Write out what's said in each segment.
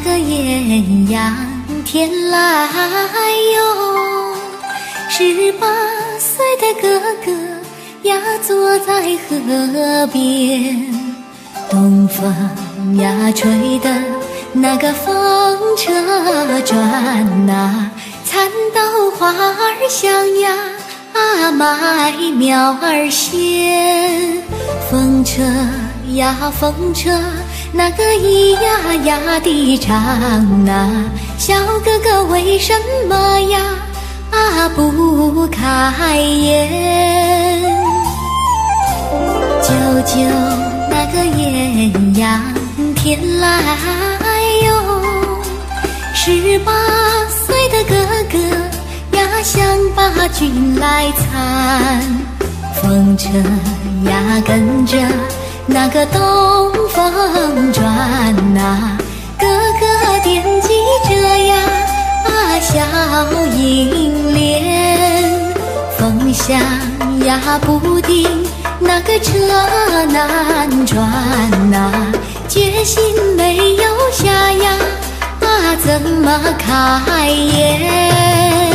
个艳阳天来哟，18岁的哥哥呀，坐在河边，东风呀吹的那个风车转呐，蚕豆花儿香呀，麦苗儿鲜。风车呀风车，那个咿呀呀地唱呐，小哥哥为什么呀不开言？舅舅那个艳阳天来哟，18岁的哥哥呀，想把军来参。风车呀跟着那个东风转呐，哥哥惦记着呀小银莲。风响呀不定，那个车难转呐，决心没有下呀怎么开言？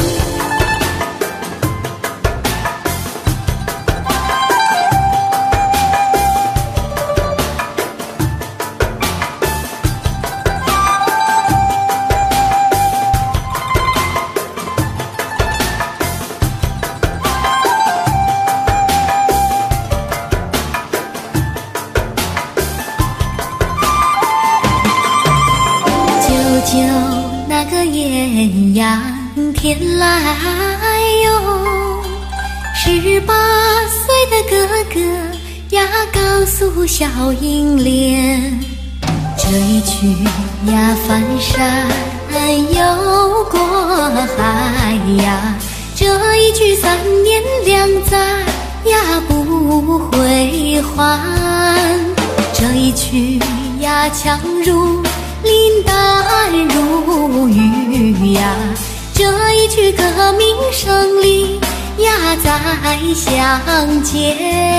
就那个艳阳天来哟，18岁的哥哥呀，告诉小银莲，追去呀翻山又过海呀，这一去3年2载呀不回还，这一去呀强如林淡如雨呀，这一曲革命胜利呀再相见。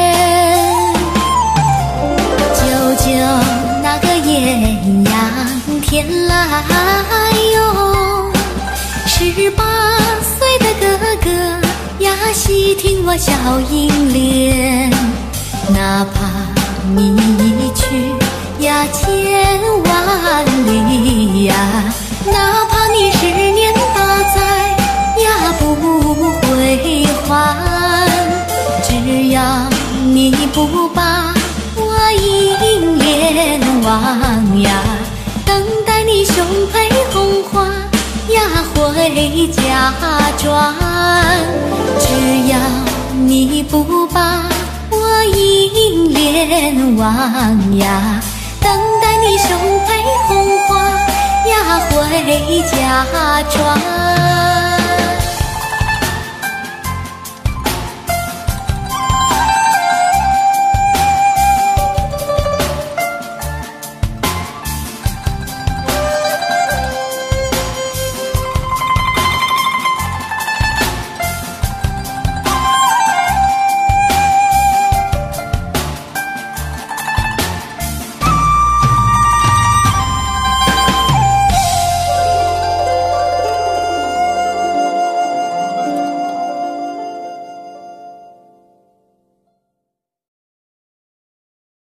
舅舅那个艳阳天来哟，18岁的哥哥呀，细听我小银莲，哪怕你一去呀千万里呀，哪怕你10年8载呀不回还，只要你不把我银莲忘呀，等待你胸佩红花呀回家转，只要你不把我银莲忘呀，等待你胸佩红花呀回家转。